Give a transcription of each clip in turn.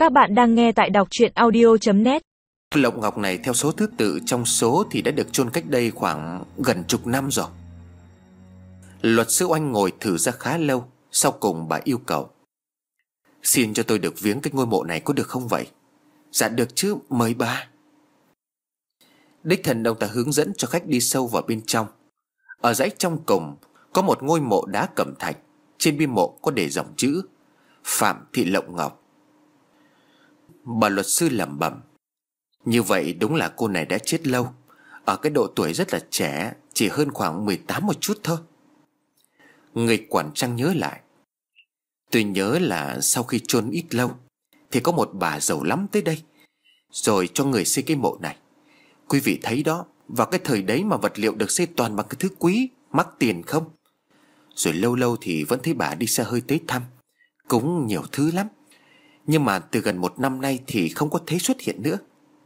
Các bạn đang nghe tại đọc truyện audio.net. Lộng ngọc này theo số thứ tự trong số thì đã được chôn cách đây khoảng gần chục năm rồi. Luật sư Oanh ngồi thử ra khá lâu. Sau cùng bà yêu cầu: "Xin cho tôi được viếng cái ngôi mộ này có được không vậy?" "Dạ được chứ, mời bà." Đích thân ông ta hướng dẫn cho khách đi sâu vào bên trong. Ở dãy trong cùng có một ngôi mộ đá cẩm thạch. Trên bia mộ có để dòng chữ: Phạm Thị Lộng Ngọc. Bà luật sư lẩm bẩm: "Như vậy đúng là cô này đã chết lâu. Ở cái độ tuổi rất là trẻ, chỉ hơn khoảng 18 một chút thôi." Người quản trang nhớ lại: "Tôi nhớ là sau khi chôn ít lâu thì có một bà giàu lắm tới đây, rồi cho người xây cái mộ này. Quý vị thấy đó, vào cái thời đấy mà vật liệu được xây toàn bằng cái thứ quý, mắc tiền không. Rồi lâu lâu thì vẫn thấy bà đi xe hơi tới thăm, cúng nhiều thứ lắm. Nhưng mà từ gần một năm nay thì không có thấy xuất hiện nữa."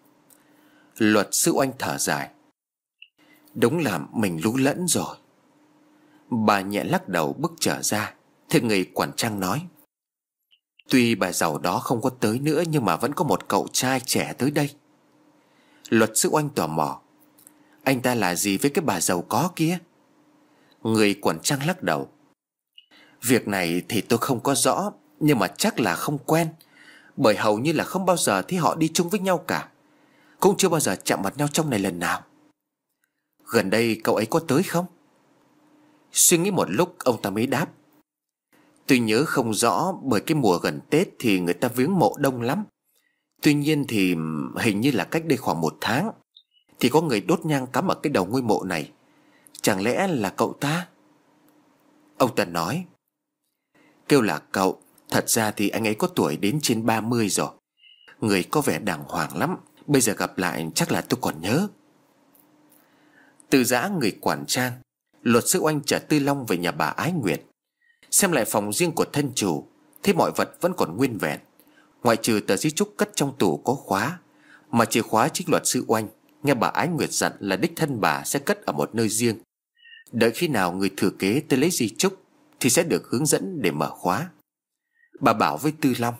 Luật sư Oanh thở dài: "Đúng là mình lú lẫn rồi." Bà nhẹ lắc đầu bước trở ra. Thì người quản trang nói: "Tuy bà giàu đó không có tới nữa, nhưng mà vẫn có một cậu trai trẻ tới đây." Luật sư Oanh tò mò: "Anh ta là gì với cái bà giàu có kia?" Người quản trang lắc đầu: "Việc này thì tôi không có rõ, nhưng mà chắc là không quen, bởi hầu như là không bao giờ thấy họ đi chung với nhau cả, cũng chưa bao giờ chạm mặt nhau trong này lần nào. Gần đây cậu ấy có tới không?" Suy nghĩ một lúc ông ta mới đáp: "Tôi nhớ không rõ, bởi cái mùa gần Tết thì người ta viếng mộ đông lắm. Tuy nhiên thì hình như là cách đây khoảng một tháng thì có người đốt nhang cắm ở cái đầu ngôi mộ này. Chẳng lẽ là cậu ta?" Ông ta nói: "Kêu là cậu, thật ra thì anh ấy có tuổi đến trên 30 rồi. Người có vẻ đàng hoàng lắm. Bây giờ gặp lại chắc là tôi còn nhớ." Từ giã người quản trang, luật sư Oanh chở Tư Long về nhà bà Ái Nguyệt. Xem lại phòng riêng của thân chủ, thấy mọi vật vẫn còn nguyên vẹn, ngoại trừ tờ di chúc cất trong tủ có khóa, mà chìa khóa chính luật sư Oanh nghe bà Ái Nguyệt dặn là đích thân bà sẽ cất ở một nơi riêng. Đợi khi nào người thừa kế tới lấy di chúc thì sẽ được hướng dẫn để mở khóa. Bà bảo với Tư Long: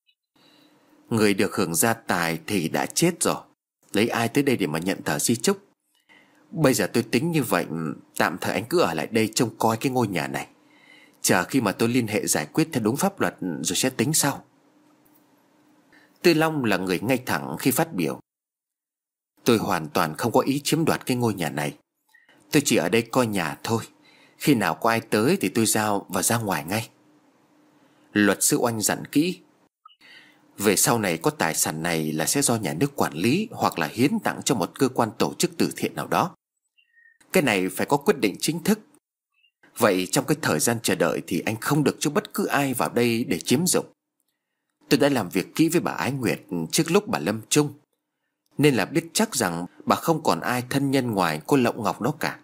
"Người được hưởng gia tài thì đã chết rồi, lấy ai tới đây để mà nhận tờ di chúc. Bây giờ tôi tính như vậy, tạm thời anh cứ ở lại đây trông coi cái ngôi nhà này. Chờ khi mà tôi liên hệ giải quyết theo đúng pháp luật rồi sẽ tính sau." Tư Long là người ngay thẳng khi phát biểu: "Tôi hoàn toàn không có ý chiếm đoạt cái ngôi nhà này. Tôi chỉ ở đây coi nhà thôi. Khi nào có ai tới thì tôi giao và ra ngoài ngay." Luật sư Oanh dặn kỹ: "Về sau này có tài sản này là sẽ do nhà nước quản lý, hoặc là hiến tặng cho một cơ quan tổ chức từ thiện nào đó. Cái này phải có quyết định chính thức. Vậy trong cái thời gian chờ đợi thì anh không được cho bất cứ ai vào đây để chiếm dụng. Tôi đã làm việc kỹ với bà Ái Nguyệt trước lúc bà lâm chung, nên là biết chắc rằng bà không còn ai thân nhân ngoài cô Lộng Ngọc đó cả."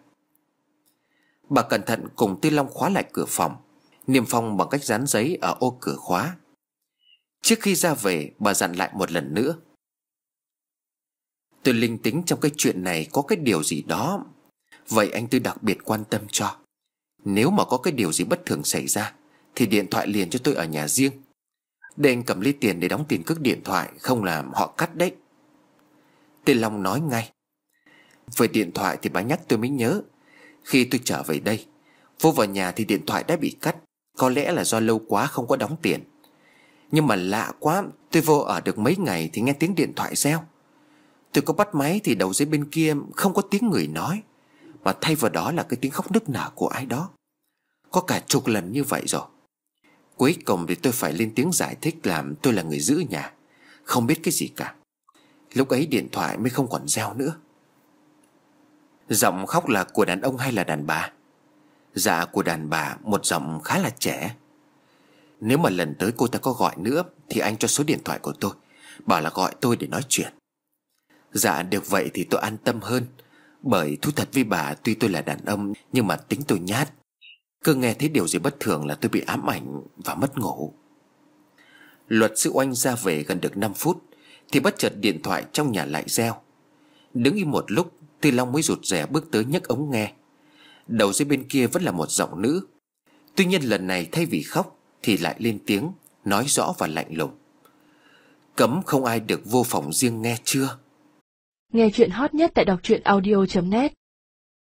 Bà cẩn thận cùng Tư Long khóa lại cửa phòng, niêm phong bằng cách dán giấy ở ô cửa khóa. Trước khi ra về, bà dặn lại một lần nữa: "Tôi linh tính trong cái chuyện này có cái điều gì đó. Vậy anh tôi đặc biệt quan tâm cho. Nếu mà có cái điều gì bất thường xảy ra thì điện thoại liền cho tôi ở nhà riêng. Để anh cầm lấy tiền để đóng tiền cước điện thoại, không là họ cắt đấy." Tư Long nói ngay: "Về điện thoại thì bà nhắc tôi mới nhớ. Khi tôi trở về đây, vô vào nhà thì điện thoại đã bị cắt. Có lẽ là do lâu quá không có đóng tiền. Nhưng mà lạ quá, tôi vô ở được mấy ngày thì nghe tiếng điện thoại reo. Tôi có bắt máy thì đầu dây bên kia không có tiếng người nói, mà thay vào đó là cái tiếng khóc nức nở của ai đó. Có cả chục lần như vậy rồi. Cuối cùng thì tôi phải lên tiếng giải thích làm tôi là người giữ nhà, không biết cái gì cả. Lúc ấy điện thoại mới không còn reo nữa." "Giọng khóc là của đàn ông hay là đàn bà?" "Dạ của đàn bà, một giọng khá là trẻ." "Nếu mà lần tới cô ta có gọi nữa thì anh cho số điện thoại của tôi, bảo là gọi tôi để nói chuyện." "Dạ được vậy thì tôi an tâm hơn. Bởi thú thật với bà, tuy tôi là đàn ông nhưng mà tính tôi nhát. Cứ nghe thấy điều gì bất thường là tôi bị ám ảnh và mất ngủ." Luật sư Oanh ra về gần được 5 phút thì bất chợt điện thoại trong nhà lại reo. Đứng im một lúc, Tư Long mới rụt rè bước tới nhấc ống nghe. Đầu dây bên kia vẫn là một giọng nữ. Tuy nhiên lần này thay vì khóc thì lại lên tiếng, nói rõ và lạnh lùng: cấm không ai được vô phòng riêng nghe chưa? Nghe chuyện hot nhất tại đọc truyện audio.net.